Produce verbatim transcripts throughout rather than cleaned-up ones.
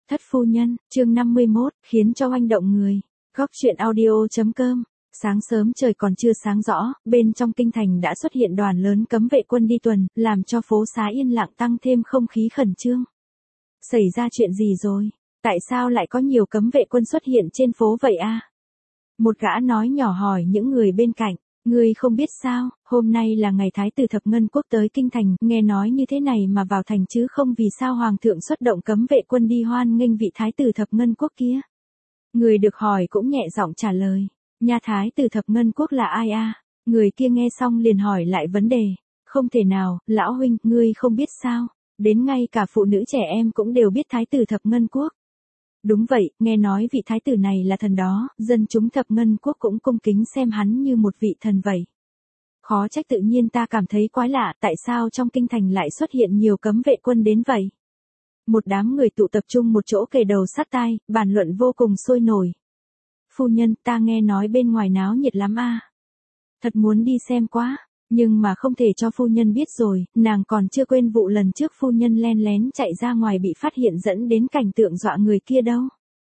Thất phu nhân, chương năm mươi mốt, khiến cho oanh động người. Góc truyện audio chấm com. Sáng sớm trời còn chưa sáng rõ, bên trong kinh thành đã xuất hiện đoàn lớn cấm vệ quân đi tuần, làm cho phố xá yên lặng tăng thêm không khí khẩn trương. Xảy ra chuyện gì rồi? Tại sao lại có nhiều cấm vệ quân xuất hiện trên phố vậy a? Một gã nói nhỏ hỏi những người bên cạnh. Ngươi không biết sao, hôm nay là ngày Thái tử Thập Ngân Quốc tới kinh thành, nghe nói như thế này mà vào thành chứ không vì sao Hoàng thượng xuất động cấm vệ quân đi hoan nghênh vị Thái tử Thập Ngân Quốc kia. Người được hỏi cũng nhẹ giọng trả lời, nhà Thái tử Thập Ngân Quốc là ai a? Người kia nghe xong liền hỏi lại vấn đề, không thể nào, lão huynh, ngươi không biết sao, đến ngay cả phụ nữ trẻ em cũng đều biết Thái tử Thập Ngân Quốc. Đúng vậy, nghe nói vị thái tử này là thần đó, dân chúng Thập Ngân Quốc cũng cung kính xem hắn như một vị thần vậy. Khó trách tự nhiên ta cảm thấy quái lạ, tại sao trong kinh thành lại xuất hiện nhiều cấm vệ quân đến vậy? Một đám người tụ tập trung một chỗ kề đầu sát tai, bàn luận vô cùng sôi nổi. Phu nhân, ta nghe nói bên ngoài náo nhiệt lắm a. Thật muốn đi xem quá. Nhưng mà không thể cho phu nhân biết rồi, nàng còn chưa quên vụ lần trước phu nhân len lén chạy ra ngoài bị phát hiện dẫn đến cảnh tượng dọa người kia đâu.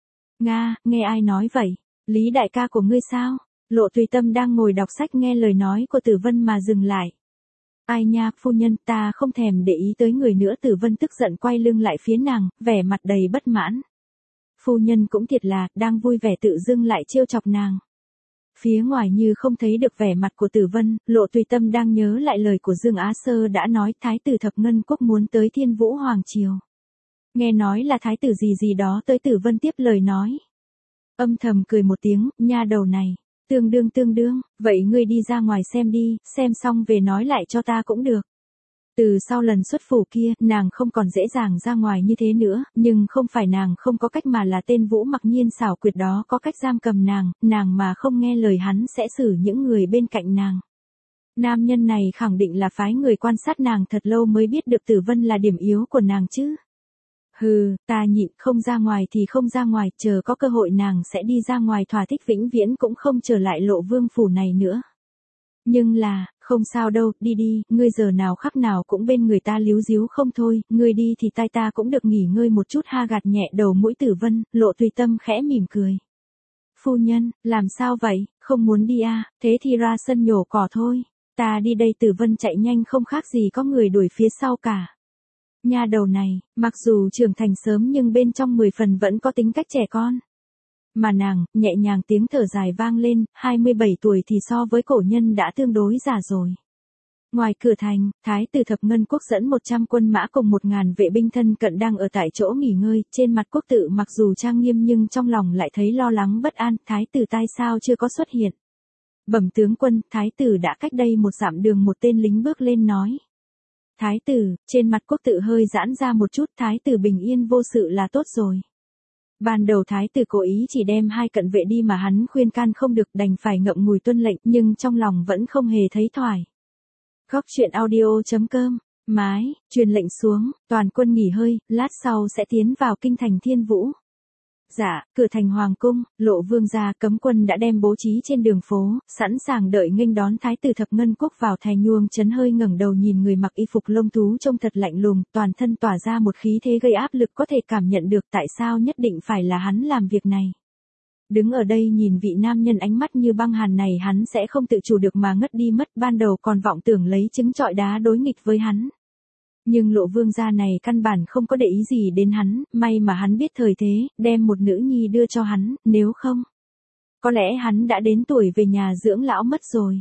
Nga, nghe ai nói vậy? Lý đại ca của ngươi sao? Lộ Tùy Tâm đang ngồi đọc sách nghe lời nói của Tử Vân mà dừng lại. Ai nha, phu nhân, ta không thèm để ý tới người nữa. Tử Vân tức giận quay lưng lại phía nàng, vẻ mặt đầy bất mãn. Phu nhân cũng thiệt là, đang vui vẻ tự dưng lại trêu chọc nàng. Phía ngoài như không thấy được vẻ mặt của Tử Vân, Lộ Tùy Tâm đang nhớ lại lời của Dương Á Sơ đã nói Thái tử Thập Ngân Quốc muốn tới Thiên Vũ Hoàng Triều. Nghe nói là thái tử gì gì đó tới. Tử Vân tiếp lời nói. Âm thầm cười một tiếng, nha đầu này, tương đương tương đương, vậy ngươi đi ra ngoài xem đi, xem xong về nói lại cho ta cũng được. Từ sau lần xuất phủ kia, nàng không còn dễ dàng ra ngoài như thế nữa, nhưng không phải nàng không có cách mà là tên Vũ Mặc Nhiên xảo quyệt đó có cách giam cầm nàng, nàng mà không nghe lời hắn sẽ xử những người bên cạnh nàng. Nam nhân này khẳng định là phái người quan sát nàng thật lâu mới biết được Tử Vân là điểm yếu của nàng chứ. Hừ, ta nhịn, không ra ngoài thì không ra ngoài, chờ có cơ hội nàng sẽ đi ra ngoài thỏa thích vĩnh viễn cũng không trở lại Lộ Vương phủ này nữa. Nhưng là, không sao đâu, đi đi, ngươi giờ nào khắc nào cũng bên người ta líu díu không thôi, ngươi đi thì tai ta cũng được nghỉ ngơi một chút ha. Gạt nhẹ đầu mũi Tử Vân, Lộ Tùy Tâm khẽ mỉm cười. Phu nhân, làm sao vậy, không muốn đi à, thế thì ra sân nhổ cỏ thôi, ta đi đây. Tử Vân chạy nhanh không khác gì có người đuổi phía sau cả. Nha đầu này, mặc dù trưởng thành sớm nhưng bên trong mười phần vẫn có tính cách trẻ con. Mà nàng, nhẹ nhàng tiếng thở dài vang lên, hai mươi bảy tuổi thì so với cổ nhân đã tương đối già rồi. Ngoài cửa thành, Thái tử Thập Ngân Quốc dẫn một trăm quân mã cùng một ngàn vệ binh thân cận đang ở tại chỗ nghỉ ngơi, trên mặt quốc tự mặc dù trang nghiêm nhưng trong lòng lại thấy lo lắng bất an, thái tử tai sao chưa có xuất hiện. Bẩm tướng quân, thái tử đã cách đây một dặm đường. Một tên lính bước lên nói. Thái tử, trên mặt quốc tự hơi giãn ra một chút, thái tử bình yên vô sự là tốt rồi. Ban đầu thái tử cố ý chỉ đem hai cận vệ đi mà hắn khuyên can không được đành phải ngậm ngùi tuân lệnh nhưng trong lòng vẫn không hề thấy thoải. Góc truyện audio chấm com, mái, truyền lệnh xuống, toàn quân nghỉ hơi, lát sau sẽ tiến vào kinh thành Thiên Vũ. Dạ, cửa thành Hoàng cung, Lộ Vương gia cấm quân đã đem bố trí trên đường phố, sẵn sàng đợi nghênh đón Thái tử Thập Ngân Quốc vào thành. Nhuông Chấn hơi ngẩng đầu nhìn người mặc y phục lông thú trông thật lạnh lùng, toàn thân tỏa ra một khí thế gây áp lực, có thể cảm nhận được tại sao nhất định phải là hắn làm việc này. Đứng ở đây nhìn vị nam nhân ánh mắt như băng hàn này hắn sẽ không tự chủ được mà ngất đi mất. Ban đầu còn vọng tưởng lấy trứng trọi đá đối nghịch với hắn. Nhưng Lộ Vương gia này căn bản không có để ý gì đến hắn, may mà hắn biết thời thế, đem một nữ nhi đưa cho hắn, nếu không, có lẽ hắn đã đến tuổi về nhà dưỡng lão mất rồi.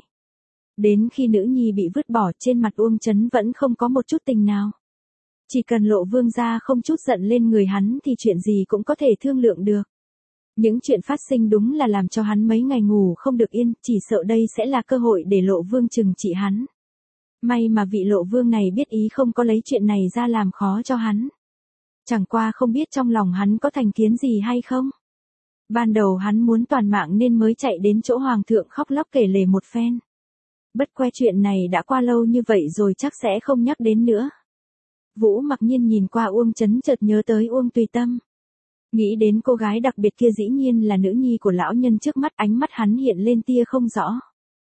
Đến khi nữ nhi bị vứt bỏ, trên mặt Uông Chấn vẫn không có một chút tình nào. Chỉ cần Lộ Vương gia không chút giận lên người hắn thì chuyện gì cũng có thể thương lượng được. Những chuyện phát sinh đúng là làm cho hắn mấy ngày ngủ không được yên, chỉ sợ đây sẽ là cơ hội để Lộ Vương trừng trị hắn. May mà vị Lộ Vương này biết ý không có lấy chuyện này ra làm khó cho hắn. Chẳng qua không biết trong lòng hắn có thành kiến gì hay không. Ban đầu hắn muốn toàn mạng nên mới chạy đến chỗ Hoàng thượng khóc lóc kể lể một phen. Bất que chuyện này đã qua lâu như vậy rồi chắc sẽ không nhắc đến nữa. Vũ Mặc Nhiên nhìn qua Uông Chấn chợt nhớ tới Uông Tùy Tâm. Nghĩ đến cô gái đặc biệt kia dĩ nhiên là nữ nhi của lão nhân trước mắt, ánh mắt hắn hiện lên tia không rõ.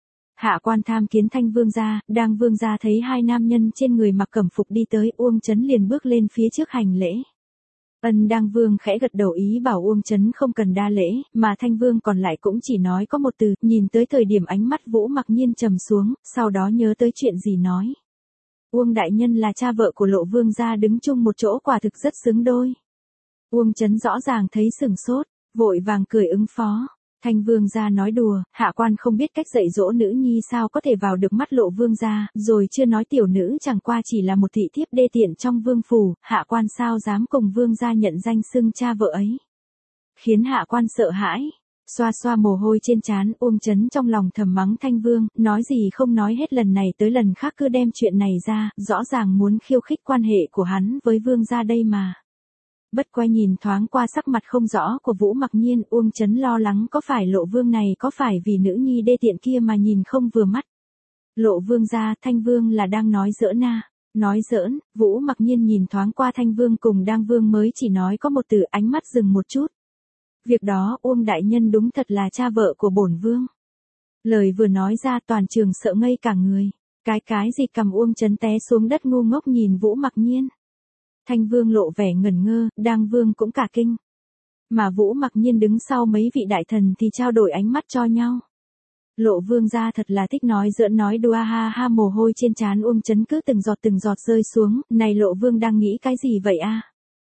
Hạ quan tham kiến Thanh vương gia. Đang vương gia thấy hai nam nhân trên người mặc cẩm phục đi tới, Uông Chấn liền bước lên phía trước hành lễ. Ân Đang Vương khẽ gật đầu ý bảo Uông Chấn không cần đa lễ, mà Thanh Vương còn lại cũng chỉ nói có một từ, nhìn tới thời điểm ánh mắt Vũ Mặc Nhiên trầm xuống, sau đó nhớ tới chuyện gì nói. Uông đại nhân là cha vợ của Lộ Vương gia đứng chung một chỗ quả thực rất xứng đôi. Uông Chấn rõ ràng thấy sừng sốt, vội vàng cười ứng phó. Thanh Vương gia nói đùa, hạ quan không biết cách dạy dỗ nữ nhi sao có thể vào được mắt Lộ Vương gia, rồi chưa nói tiểu nữ chẳng qua chỉ là một thị thiếp đê tiện trong vương phủ, hạ quan sao dám cùng vương gia nhận danh xưng cha vợ ấy. Khiến hạ quan sợ hãi. Xoa xoa mồ hôi trên trán, Uông Chấn trong lòng thầm mắng Thanh Vương, nói gì không nói hết lần này tới lần khác cứ đem chuyện này ra, rõ ràng muốn khiêu khích quan hệ của hắn với vương gia đây mà. Bất quá nhìn thoáng qua sắc mặt không rõ của Vũ Mặc Nhiên, Uông Chấn lo lắng có phải Lộ Vương này có phải vì nữ nhi đê tiện kia mà nhìn không vừa mắt. Lộ Vương gia, Thanh Vương là đang nói giỡn na. Nói giỡn, Vũ Mặc Nhiên nhìn thoáng qua Thanh Vương cùng Đang Vương mới chỉ nói có một từ, ánh mắt dừng một chút. Việc đó Uông đại nhân đúng thật là cha vợ của bổn vương. Lời vừa nói ra toàn trường sợ ngây cả người. Cái cái gì cầm Uông Chấn té xuống đất ngu ngốc nhìn Vũ Mặc Nhiên. Thanh Vương lộ vẻ ngẩn ngơ, Đang Vương cũng cả kinh. Mà Vũ Mặc Nhiên đứng sau mấy vị đại thần thì trao đổi ánh mắt cho nhau. Lộ Vương gia thật là thích nói giỡn nói đùa, ha ha, mồ hôi trên trán Uông Chấn cứ từng giọt từng giọt rơi xuống, này Lộ Vương đang nghĩ cái gì vậy a?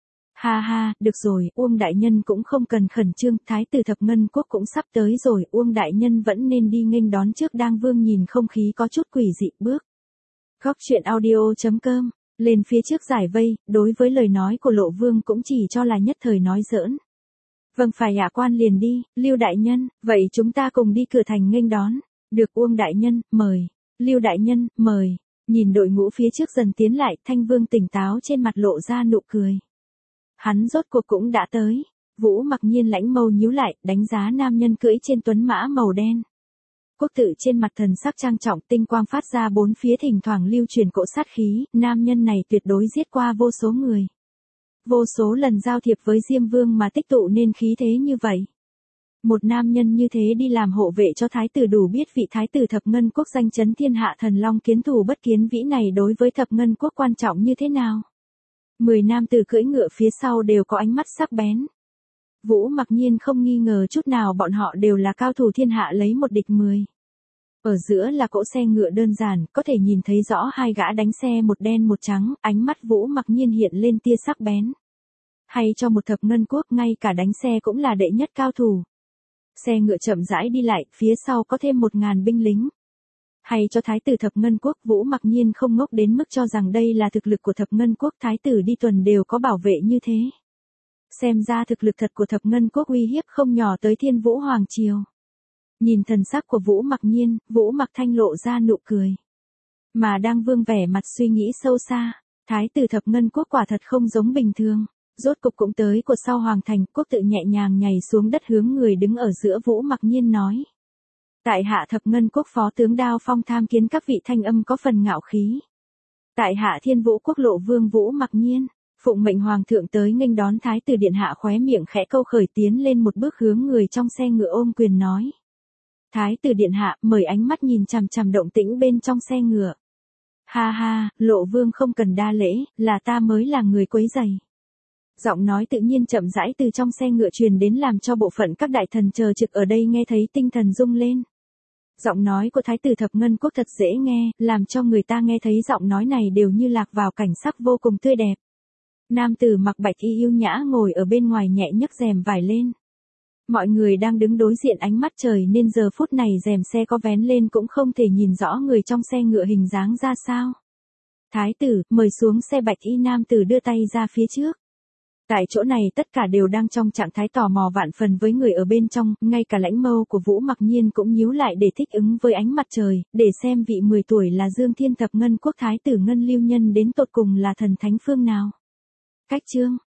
Ha ha, được rồi, Uông đại nhân cũng không cần khẩn trương, thái tử Thập Ngân Quốc cũng sắp tới rồi, Uông đại nhân vẫn nên đi nghênh đón trước. Đang Vương nhìn không khí có chút quỷ dị bước. Góc truyện audio chấm com lên phía trước giải vây, đối với lời nói của Lộ Vương cũng chỉ cho là nhất thời nói giỡn. Vâng phải, hạ quan liền đi. Lưu đại nhân, vậy chúng ta cùng đi cửa thành nghênh đón. Được, Uông đại nhân, mời. Lưu đại nhân, mời. Nhìn đội ngũ phía trước dần tiến lại, Thanh Vương tỉnh táo trên mặt lộ ra nụ cười. Hắn rốt cuộc cũng đã tới. Vũ Mặc Nhiên lãnh mâu nhíu lại, đánh giá nam nhân cưỡi trên tuấn mã màu đen. Quốc tử trên mặt thần sắc trang trọng, tinh quang phát ra bốn phía, thỉnh thoảng lưu truyền cỗ sát khí, nam nhân này tuyệt đối giết qua vô số người. Vô số lần giao thiệp với Diêm Vương mà tích tụ nên khí thế như vậy. Một nam nhân như thế đi làm hộ vệ cho thái tử, đủ biết vị thái tử Thập Ngân Quốc danh chấn thiên hạ thần long kiến thù bất kiến vĩ này đối với Thập Ngân Quốc quan trọng như thế nào. Mười nam tử cưỡi ngựa phía sau đều có ánh mắt sắc bén. Vũ Mặc Nhiên không nghi ngờ chút nào bọn họ đều là cao thủ thiên hạ lấy một địch mười. Ở giữa là cỗ xe ngựa đơn giản, có thể nhìn thấy rõ hai gã đánh xe một đen một trắng, ánh mắt Vũ Mặc Nhiên hiện lên tia sắc bén. Hay cho một Thập Ngân Quốc, ngay cả đánh xe cũng là đệ nhất cao thủ. Xe ngựa chậm rãi đi lại, phía sau có thêm một ngàn binh lính. Hay cho thái tử Thập Ngân Quốc, Vũ Mặc Nhiên không ngốc đến mức cho rằng đây là thực lực của Thập Ngân Quốc, thái tử đi tuần đều có bảo vệ như thế. Xem ra thực lực thật của Thập Ngân Quốc uy hiếp không nhỏ tới Thiên Vũ Hoàng Triều. Nhìn thần sắc của Vũ Mặc Nhiên, Vũ Mặc Thanh lộ ra nụ cười. Mà Đang Vương vẻ mặt suy nghĩ sâu xa, thái tử Thập Ngân Quốc quả thật không giống bình thường. Rốt cục cũng tới của sau hoàng thành, quốc tự nhẹ nhàng nhảy xuống đất hướng người đứng ở giữa Vũ Mặc Nhiên nói. Tại hạ Thập Ngân Quốc phó tướng Đao Phong tham kiến các vị, thanh âm có phần ngạo khí. Tại hạ Thiên Vũ Quốc Lộ Vương Vũ Mặc Nhiên, phụng mệnh hoàng thượng tới nghênh đón thái tử điện hạ, khóe miệng khẽ câu khởi tiến lên một bước hướng người trong xe ngựa ôm quyền nói. Thái tử điện hạ, mời ánh mắt nhìn chằm chằm động tĩnh bên trong xe ngựa. Ha ha, Lộ Vương không cần đa lễ, là ta mới là người quấy rầy. Giọng nói tự nhiên chậm rãi từ trong xe ngựa truyền đến, làm cho bộ phận các đại thần chờ trực ở đây nghe thấy tinh thần rung lên. Giọng nói của thái tử Thập Ngân Quốc thật dễ nghe, làm cho người ta nghe thấy giọng nói này đều như lạc vào cảnh sắc vô cùng tươi đẹp. Nam tử mặc bạch y yêu nhã ngồi ở bên ngoài nhẹ nhấc rèm vải lên. Mọi người đang đứng đối diện ánh mắt trời nên giờ phút này rèm xe có vén lên cũng không thể nhìn rõ người trong xe ngựa hình dáng ra sao. Thái tử, mời xuống xe. Bạch y nam tử đưa tay ra phía trước. Tại chỗ này tất cả đều đang trong trạng thái tò mò vạn phần với người ở bên trong, ngay cả lãnh mâu của Vũ Mặc Nhiên cũng nhíu lại để thích ứng với ánh mặt trời, để xem vị mười tuổi là Dương Thiên Thập Ngân Quốc thái tử Ngân Lưu Nhân đến tột cùng là thần thánh phương nào. Cách chương